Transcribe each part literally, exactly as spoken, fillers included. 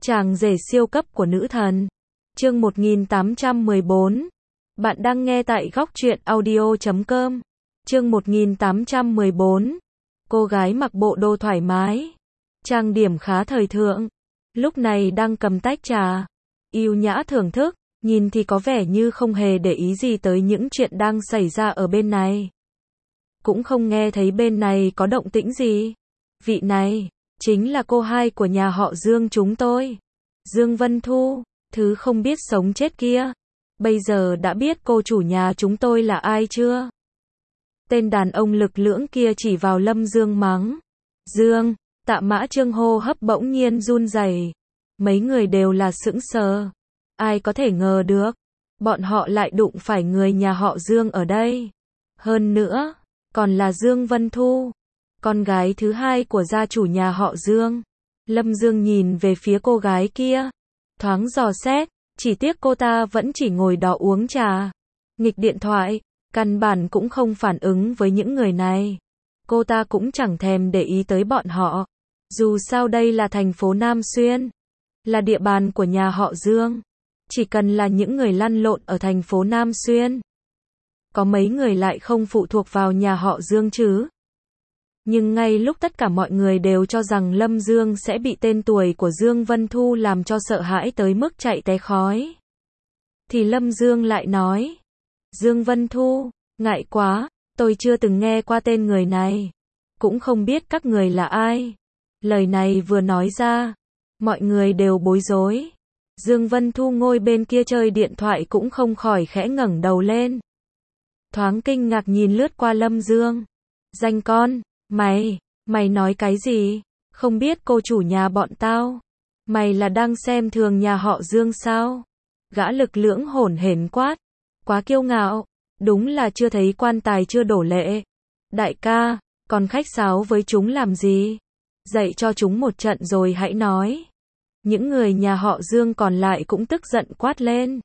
Chàng rể siêu cấp của nữ thần. Chương một nghìn tám trăm mười bốn. Bạn đang nghe tại góc truyện audio chấm com. Chương một nghìn tám trăm mười bốn. Cô gái mặc bộ đồ thoải mái, trang điểm khá thời thượng, lúc này đang cầm tách trà, yêu nhã thưởng thức, nhìn thì có vẻ như không hề để ý gì tới những chuyện đang xảy ra ở bên này. Cũng không nghe thấy bên này có động tĩnh gì. Vị này chính là cô hai của nhà họ Dương chúng tôi, Dương Vân Thu, thứ không biết sống chết kia. Bây giờ đã biết cô chủ nhà chúng tôi là ai chưa? Tên đàn ông lực lưỡng kia chỉ vào Lâm Dương mắng. Dương, Tạ Mã Trương hô hấp bỗng nhiên run rẩy. Mấy người đều là sững sờ. Ai có thể ngờ được, bọn họ lại đụng phải người nhà họ Dương ở đây. Hơn nữa, còn là Dương Vân Thu, con gái thứ hai của gia chủ nhà họ Dương. Lâm Dương nhìn về phía cô gái kia, thoáng dò xét, chỉ tiếc cô ta vẫn chỉ ngồi đó uống trà, nghịch điện thoại, căn bản cũng không phản ứng với những người này. Cô ta cũng chẳng thèm để ý tới bọn họ. Dù sao đây là thành phố Nam Xuyên, là địa bàn của nhà họ Dương. Chỉ cần là những người lăn lộn ở thành phố Nam Xuyên, có mấy người lại không phụ thuộc vào nhà họ Dương chứ. Nhưng ngay lúc tất cả mọi người đều cho rằng Lâm Dương sẽ bị tên tuổi của Dương Vân Thu làm cho sợ hãi tới mức chạy té khói, thì Lâm Dương lại nói, Dương Vân Thu, ngại quá, tôi chưa từng nghe qua tên người này, cũng không biết các người là ai. Lời này vừa nói ra, mọi người đều bối rối. Dương Vân Thu ngồi bên kia chơi điện thoại cũng không khỏi khẽ ngẩng đầu lên, thoáng kinh ngạc nhìn lướt qua Lâm Dương. Danh con, mày, mày nói cái gì? Không biết cô chủ nhà bọn tao? Mày là đang xem thường nhà họ Dương sao? Gã lực lưỡng hổn hển quát, quá kiêu ngạo, đúng là chưa thấy quan tài chưa đổ lệ. Đại ca, còn khách sáo với chúng làm gì? Dạy cho chúng một trận rồi hãy nói. Những người nhà họ Dương còn lại cũng tức giận quát lên.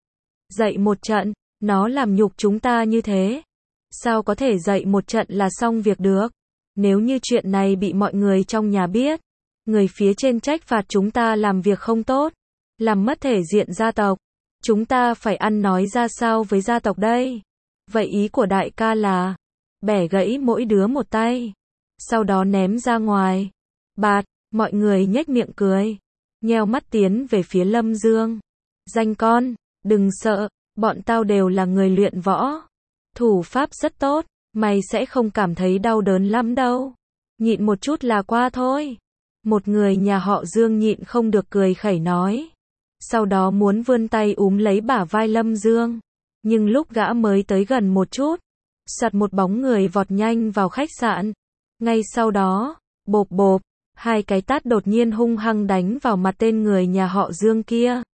Dạy một trận, nó làm nhục chúng ta như thế. Sao có thể dạy một trận là xong việc được? Nếu như chuyện này bị mọi người trong nhà biết, người phía trên trách phạt chúng ta làm việc không tốt, làm mất thể diện gia tộc, chúng ta phải ăn nói ra sao với gia tộc đây? Vậy ý của đại ca là bẻ gãy mỗi đứa một tay, sau đó ném ra ngoài. Bạt, mọi người nhếch miệng cười, nheo mắt tiến về phía Lâm Dương. Danh con, đừng sợ, bọn tao đều là người luyện võ, thủ pháp rất tốt, mày sẽ không cảm thấy đau đớn lắm đâu. Nhịn một chút là qua thôi. Một người nhà họ Dương nhịn không được cười khẩy nói. Sau đó muốn vươn tay úm lấy bả vai Lâm Dương. Nhưng lúc gã mới tới gần một chút, soạt một bóng người vọt nhanh vào khách sạn. Ngay sau đó, bộp bộp, hai cái tát đột nhiên hung hăng đánh vào mặt tên người nhà họ Dương kia.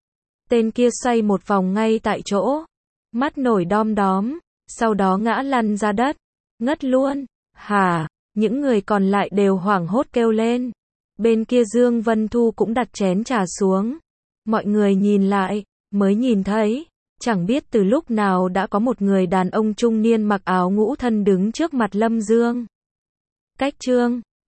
Tên kia xoay một vòng ngay tại chỗ, mắt nổi đom đóm, sau đó ngã lăn ra đất, ngất luôn. Hả? Những người còn lại đều hoảng hốt kêu lên. Bên kia Dương Vân Thu cũng đặt chén trà xuống. Mọi người nhìn lại, mới nhìn thấy, chẳng biết từ lúc nào đã có một người đàn ông trung niên mặc áo ngũ thân đứng trước mặt Lâm Dương. Cách Trương,